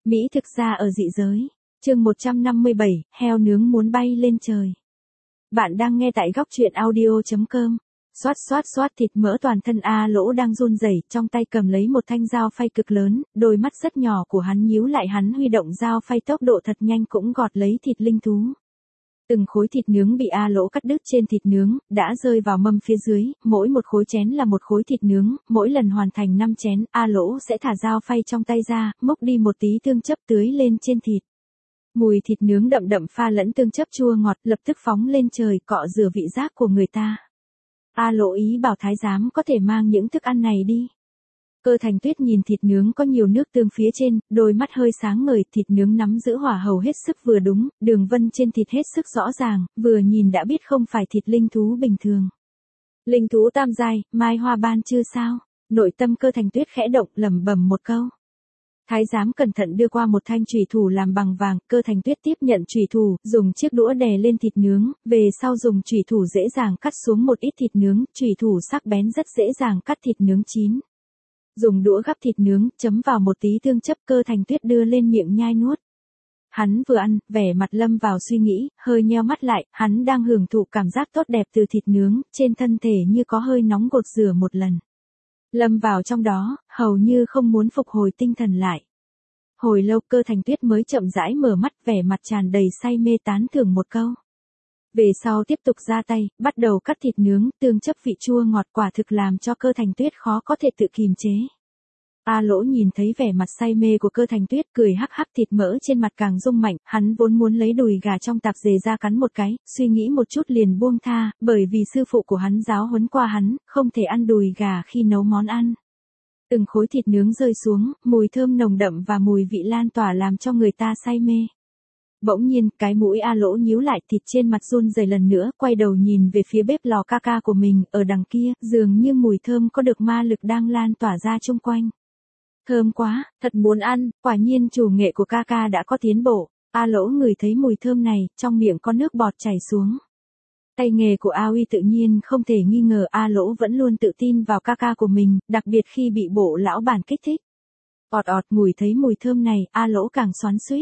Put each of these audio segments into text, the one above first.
Mỹ thực ra ở dị giới. Chương 157, heo nướng muốn bay lên trời. Bạn đang nghe tại góc truyện audio.com. Xoát thịt mỡ toàn thân A Lỗ đang run rẩy, trong tay cầm lấy một thanh dao phay cực lớn, đôi mắt rất nhỏ của hắn nhíu lại, hắn huy động dao phay tốc độ thật nhanh cũng gọt lấy thịt linh thú. Từng khối thịt nướng bị A Lỗ cắt đứt trên thịt nướng, đã rơi vào mâm phía dưới, mỗi một khối chén là một khối thịt nướng, mỗi lần hoàn thành 5 chén, A Lỗ sẽ thả dao phay trong tay ra, múc đi một tí tương chấp tưới lên trên thịt. Mùi thịt nướng đậm đậm pha lẫn tương chấp chua ngọt lập tức phóng lên trời, cọ rửa vị giác của người ta. A Lỗ ý bảo thái giám có thể mang những thức ăn này đi. Cơ Thành Tuyết nhìn thịt nướng có nhiều nước tương phía trên, đôi mắt hơi sáng ngời, thịt nướng nắm giữ hỏa hầu hết sức vừa đúng, đường vân trên thịt hết sức rõ ràng, vừa nhìn đã biết không phải thịt linh thú bình thường. Linh thú tam giai, mai hoa ban chưa sao? Nội tâm Cơ Thành Tuyết khẽ động, lẩm bẩm một câu. Thái giám cẩn thận đưa qua một thanh chùy thủ làm bằng vàng, Cơ Thành Tuyết tiếp nhận chùy thủ, dùng chiếc đũa đè lên thịt nướng, về sau dùng chùy thủ dễ dàng cắt xuống một ít thịt nướng, chùy thủ sắc bén rất dễ dàng cắt thịt nướng chín. Dùng đũa gắp thịt nướng, chấm vào một tí tương chấp, Cơ Thành Tuyết đưa lên miệng nhai nuốt. Hắn vừa ăn, vẻ mặt lâm vào suy nghĩ, hơi nheo mắt lại, hắn đang hưởng thụ cảm giác tốt đẹp từ thịt nướng, trên thân thể như có hơi nóng gột rửa một lần. Lâm vào trong đó, hầu như không muốn phục hồi tinh thần lại. Hồi lâu Cơ Thành Tuyết mới chậm rãi mở mắt, vẻ mặt tràn đầy say mê tán thưởng một câu. Về sau tiếp tục ra tay, bắt đầu cắt thịt nướng, tương chấp vị chua ngọt quả thực làm cho Cơ Thành Tuyết khó có thể tự kìm chế. A Lỗ nhìn thấy vẻ mặt say mê của Cơ Thành Tuyết, cười hắc hắc, thịt mỡ trên mặt càng rung mạnh, hắn vốn muốn lấy đùi gà trong tạp dề ra cắn một cái, suy nghĩ một chút liền buông tha, bởi vì sư phụ của hắn giáo huấn qua hắn, không thể ăn đùi gà khi nấu món ăn. Từng khối thịt nướng rơi xuống, mùi thơm nồng đậm và mùi vị lan tỏa làm cho người ta say mê. Bỗng nhiên, cái mũi A Lỗ nhíu lại, thịt trên mặt run rẩy lần nữa, quay đầu nhìn về phía bếp lò ca ca của mình, ở đằng kia, dường như mùi thơm có được ma lực đang lan tỏa ra chung quanh. Thơm quá, thật muốn ăn, quả nhiên chủ nghệ của ca ca đã có tiến bộ. A Lỗ ngửi thấy mùi thơm này, trong miệng có nước bọt chảy xuống. Tay nghề của A Uy tự nhiên không thể nghi ngờ, A Lỗ vẫn luôn tự tin vào ca ca của mình, đặc biệt khi bị bộ lão bản kích thích. Ngửi thấy mùi thơm này, A Lỗ càng xoắn xuýt.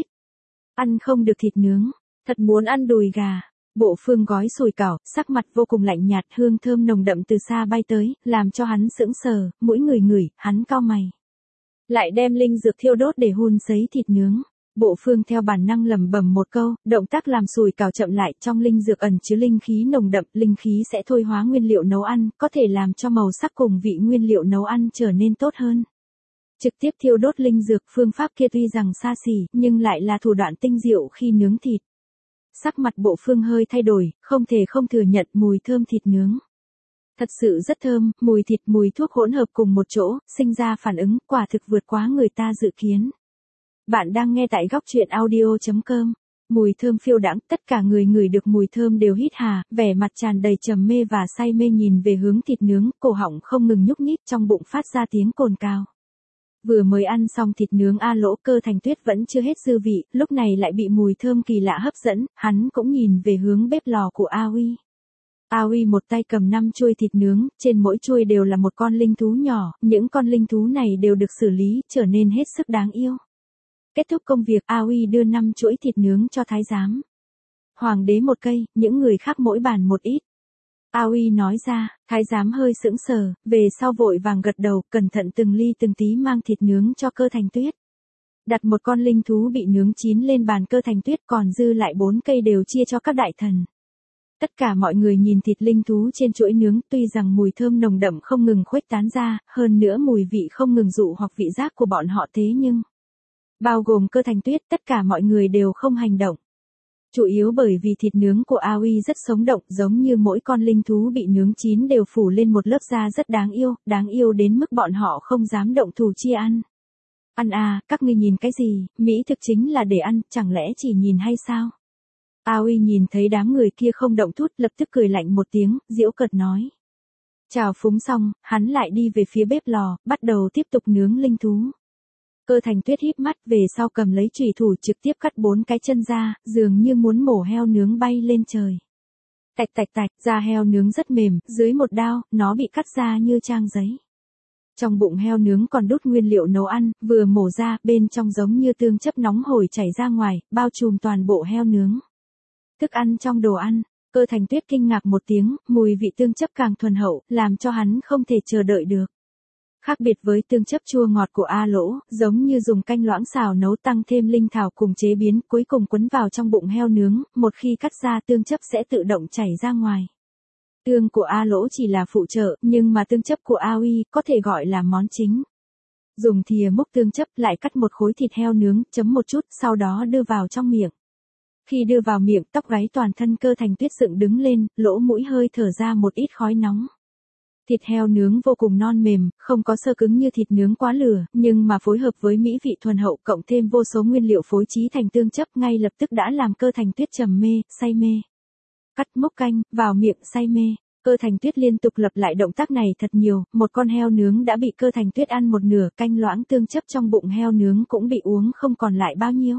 Ăn không được thịt nướng, thật muốn ăn đùi gà. Bộ Phương gói sủi cảo, sắc mặt vô cùng lạnh nhạt, hương thơm nồng đậm từ xa bay tới, làm cho hắn sững sờ, mỗi người ngửi, hắn cau mày. Lại đem linh dược thiêu đốt để hun sấy thịt nướng. Bộ Phương theo bản năng lẩm bẩm một câu, động tác làm sủi cảo chậm lại, trong linh dược ẩn chứa linh khí nồng đậm, linh khí sẽ thôi hóa nguyên liệu nấu ăn, có thể làm cho màu sắc cùng vị nguyên liệu nấu ăn trở nên tốt hơn. Trực tiếp thiêu đốt linh dược, phương pháp kia tuy rằng xa xỉ, nhưng lại là thủ đoạn tinh diệu khi nướng thịt. Sắc mặt Bộ Phương hơi thay đổi, không thể không thừa nhận mùi thơm thịt nướng. Thật sự rất thơm, mùi thịt mùi thuốc hỗn hợp cùng một chỗ, sinh ra phản ứng, quả thực vượt quá người ta dự kiến. Bạn đang nghe tại góc truyện audio.com. Mùi thơm phiêu đãng, tất cả người ngửi được mùi thơm đều hít hà, vẻ mặt tràn đầy trầm mê và say mê nhìn về hướng thịt nướng, cổ họng không ngừng nhúc nhích, trong bụng phát ra tiếng cồn cào. Vừa mới ăn xong thịt nướng A Lỗ, Cơ Thành Tuyết vẫn chưa hết dư vị, lúc này lại bị mùi thơm kỳ lạ hấp dẫn, hắn cũng nhìn về hướng bếp lò của A Uy. A Uy một tay cầm 5 chuôi thịt nướng, trên mỗi chuôi đều là một con linh thú nhỏ, những con linh thú này đều được xử lý, trở nên hết sức đáng yêu. Kết thúc công việc, A Uy đưa 5 chuỗi thịt nướng cho thái giám. Hoàng đế một cây, những người khác mỗi bàn một ít. A Uy nói ra, thái giám hơi sững sờ, về sau vội vàng gật đầu, cẩn thận từng ly từng tí mang thịt nướng cho Cơ Thành Tuyết. Đặt một con linh thú bị nướng chín lên bàn Cơ Thành Tuyết, còn dư lại 4 cây đều chia cho các đại thần. Tất cả mọi người nhìn thịt linh thú trên chuỗi nướng, tuy rằng mùi thơm nồng đậm không ngừng khuếch tán ra, hơn nữa mùi vị không ngừng dụ hoặc vị giác của bọn họ, thế nhưng bao gồm Cơ Thành Tuyết, tất cả mọi người đều không hành động. Chủ yếu bởi vì thịt nướng của A Uy rất sống động, giống như mỗi con linh thú bị nướng chín đều phủ lên một lớp da rất đáng yêu đến mức bọn họ không dám động thủ chia ăn. Ăn à, các ngươi nhìn cái gì, mỹ thực chính là để ăn, chẳng lẽ chỉ nhìn hay sao? A Uy nhìn thấy đám người kia không động thút, lập tức cười lạnh một tiếng, giễu cợt nói. Chào phúng xong, hắn lại đi về phía bếp lò, bắt đầu tiếp tục nướng linh thú. Cơ Thành Tuyết híp mắt, về sau cầm lấy chùy thủ trực tiếp cắt 4 cái chân ra, dường như muốn mổ heo nướng bay lên trời. Tạch, da heo nướng rất mềm, dưới một đao, nó bị cắt ra như trang giấy. Trong bụng heo nướng còn đút nguyên liệu nấu ăn, vừa mổ ra, bên trong giống như tương chấp nóng hổi chảy ra ngoài, bao trùm toàn bộ heo nướng. Thức ăn trong đồ ăn, Cơ Thành Tuyết kinh ngạc một tiếng, mùi vị tương chấp càng thuần hậu, làm cho hắn không thể chờ đợi được. Khác biệt với tương chấp chua ngọt của A Lỗ, giống như dùng canh loãng xào nấu tăng thêm linh thảo cùng chế biến, cuối cùng quấn vào trong bụng heo nướng, một khi cắt ra tương chấp sẽ tự động chảy ra ngoài. Tương của A Lỗ chỉ là phụ trợ, nhưng mà tương chấp của A Uy có thể gọi là món chính. Dùng thìa múc tương chấp lại cắt một khối thịt heo nướng, chấm một chút, sau đó đưa vào trong miệng. Khi đưa vào miệng, tóc gáy toàn thân Cơ Thành Tuyết dựng đứng lên, lỗ mũi hơi thở ra một ít khói nóng. Thịt heo nướng vô cùng non mềm, không có xơ cứng như thịt nướng quá lửa, nhưng mà phối hợp với mỹ vị thuần hậu cộng thêm vô số nguyên liệu phối trí thành tương chấp ngay lập tức đã làm Cơ Thành Tuyết trầm mê, say mê. Cắt múc canh, vào miệng, say mê. Cơ Thành Tuyết liên tục lặp lại động tác này thật nhiều, một con heo nướng đã bị Cơ Thành Tuyết ăn một nửa, canh loãng tương chấp trong bụng heo nướng cũng bị uống không còn lại bao nhiêu.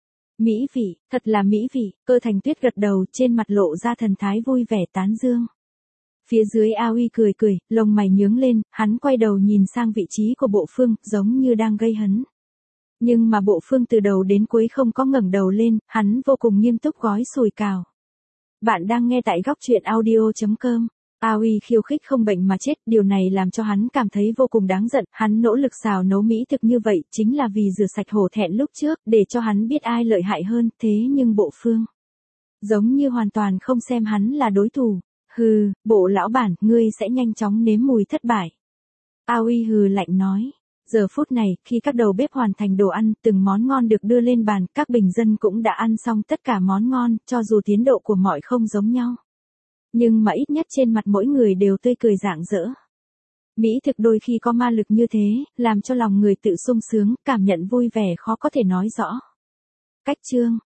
Mỹ vị, thật là mỹ vị, Cơ Thành Tuyết gật đầu, trên mặt lộ ra thần thái vui vẻ tán dương. Phía dưới A Uy cười cười, lông mày nhướng lên, hắn quay đầu nhìn sang vị trí của Bộ Phương, giống như đang gây hấn. Nhưng mà Bộ Phương từ đầu đến cuối không có ngẩng đầu lên, hắn vô cùng nghiêm túc gói sùi cào. Bạn đang nghe tại góc truyện audio.com. A Uy khiêu khích không bệnh mà chết, điều này làm cho hắn cảm thấy vô cùng đáng giận, hắn nỗ lực xào nấu mỹ thực như vậy chính là vì rửa sạch hổ thẹn lúc trước, để cho hắn biết ai lợi hại hơn, thế nhưng Bộ Phương giống như hoàn toàn không xem hắn là đối thủ. Hừ, Bộ lão bản, ngươi sẽ nhanh chóng nếm mùi thất bại. A Uy hừ lạnh nói. Giờ phút này, khi các đầu bếp hoàn thành đồ ăn, từng món ngon được đưa lên bàn, các bình dân cũng đã ăn xong tất cả món ngon, cho dù tiến độ của mọi không giống nhau. Nhưng mà ít nhất trên mặt mỗi người đều tươi cười rạng rỡ. Mỹ thực đôi khi có ma lực như thế, làm cho lòng người tự sung sướng, cảm nhận vui vẻ khó có thể nói rõ. Cách chương